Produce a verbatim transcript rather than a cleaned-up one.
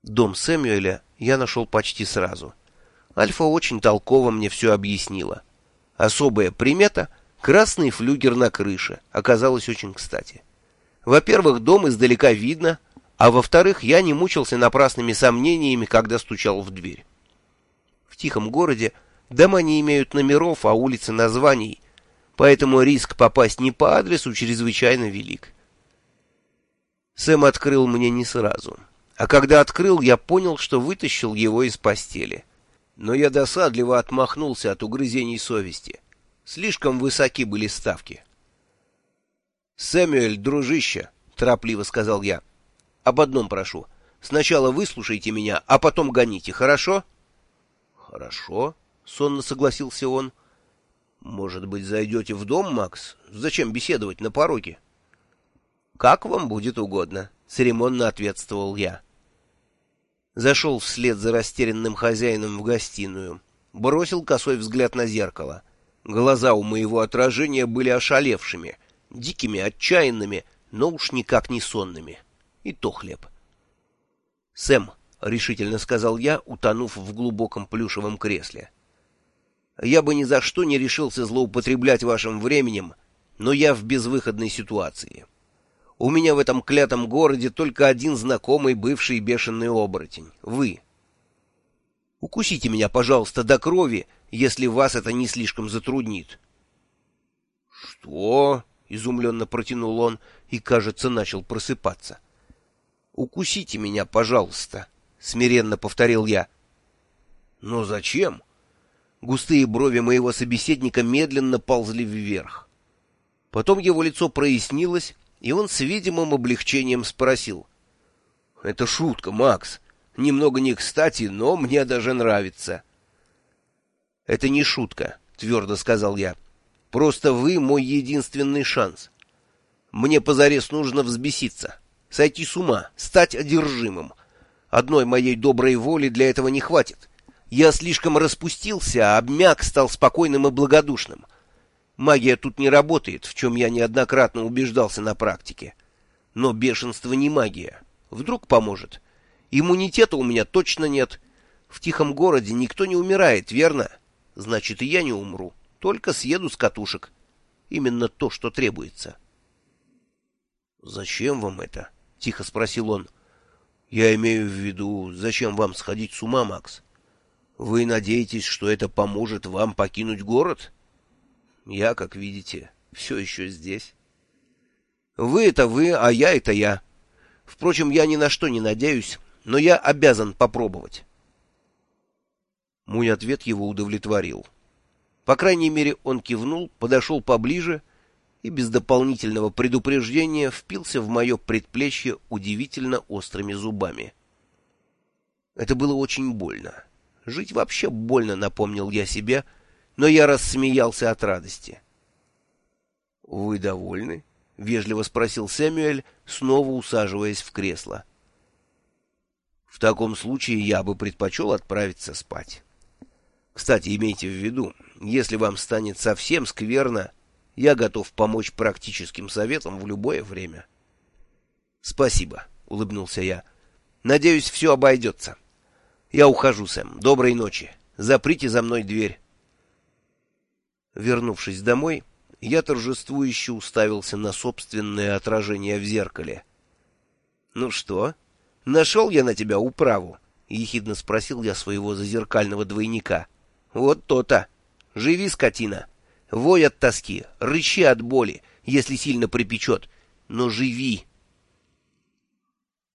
Дом Сэмюэля я нашел почти сразу. Альфа очень толково мне все объяснила. Особая примета — красный флюгер на крыше — оказалась очень кстати. Во-первых, дом издалека видно, а во-вторых, я не мучился напрасными сомнениями, когда стучал в дверь. В тихом городе дома не имеют номеров, а улицы названий, поэтому риск попасть не по адресу чрезвычайно велик. Сэм открыл мне не сразу, а когда открыл, я понял, что вытащил его из постели. Но я досадливо отмахнулся от угрызений совести. Слишком высоки были ставки. «Сэмюэль, дружище», — торопливо сказал я, — «об одном прошу. Сначала выслушайте меня, а потом гоните, хорошо?» «Хорошо», — сонно согласился он. «Может быть, зайдете в дом, Макс? Зачем беседовать на пороге?» «Как вам будет угодно», — церемонно ответствовал я. Зашел вслед за растерянным хозяином в гостиную. Бросил косой взгляд на зеркало. Глаза у моего отражения были ошалевшими, дикими, отчаянными, но уж никак не сонными. И то хлеб. «Сэм», — решительно сказал я, утонув в глубоком плюшевом кресле, — «я бы ни за что не решился злоупотреблять вашим временем, но я в безвыходной ситуации. У меня в этом клятом городе только один знакомый бывший бешеный оборотень — вы. Укусите меня, пожалуйста, до крови, если вас это не слишком затруднит». «Что?» — изумленно протянул он и, кажется, начал просыпаться. «Укусите меня, пожалуйста», — смиренно повторил я. «Но зачем?» Густые брови моего собеседника медленно ползли вверх. Потом его лицо прояснилось, и он с видимым облегчением спросил. «Это шутка, Макс. Немного не кстати, но мне даже нравится». «Это не шутка», — твердо сказал я. «Просто вы мой единственный шанс. Мне позарез нужно взбеситься, сойти с ума, стать одержимым. Одной моей доброй воли для этого не хватит. Я слишком распустился, а обмяк, стал спокойным и благодушным. Магия тут не работает, в чем я неоднократно убеждался на практике. Но бешенство не магия. Вдруг поможет. Иммунитета у меня точно нет. В тихом городе никто не умирает, верно? Значит, и я не умру. Только съеду с катушек. Именно то, что требуется». «Зачем вам это?» — тихо спросил он. «Я имею в виду, зачем вам сходить с ума, Макс? Вы надеетесь, что это поможет вам покинуть город? Я, как видите, все еще здесь. Вы — это вы, а я — это я. Впрочем, я ни на что не надеюсь, но я обязан попробовать». Мой ответ его удовлетворил. По крайней мере, он кивнул, подошел поближе и без дополнительного предупреждения впился в мое предплечье удивительно острыми зубами. Это было очень больно. Жить вообще больно, напомнил я себе, но я рассмеялся от радости. «Вы довольны?» — вежливо спросил Сэмюэль, снова усаживаясь в кресло. «В таком случае я бы предпочел отправиться спать. Кстати, имейте в виду, если вам станет совсем скверно, я готов помочь практическим советом в любое время». «Спасибо», — улыбнулся я. «Надеюсь, все обойдется. Я ухожу, Сэм. Доброй ночи. Заприте за мной дверь». Вернувшись домой, я торжествующе уставился на собственное отражение в зеркале. «Ну что, нашел я на тебя управу?» — ехидно спросил я своего зазеркального двойника. «Вот то-то. Живи, скотина. Вой от тоски, рычи от боли, если сильно припечет. Но живи!»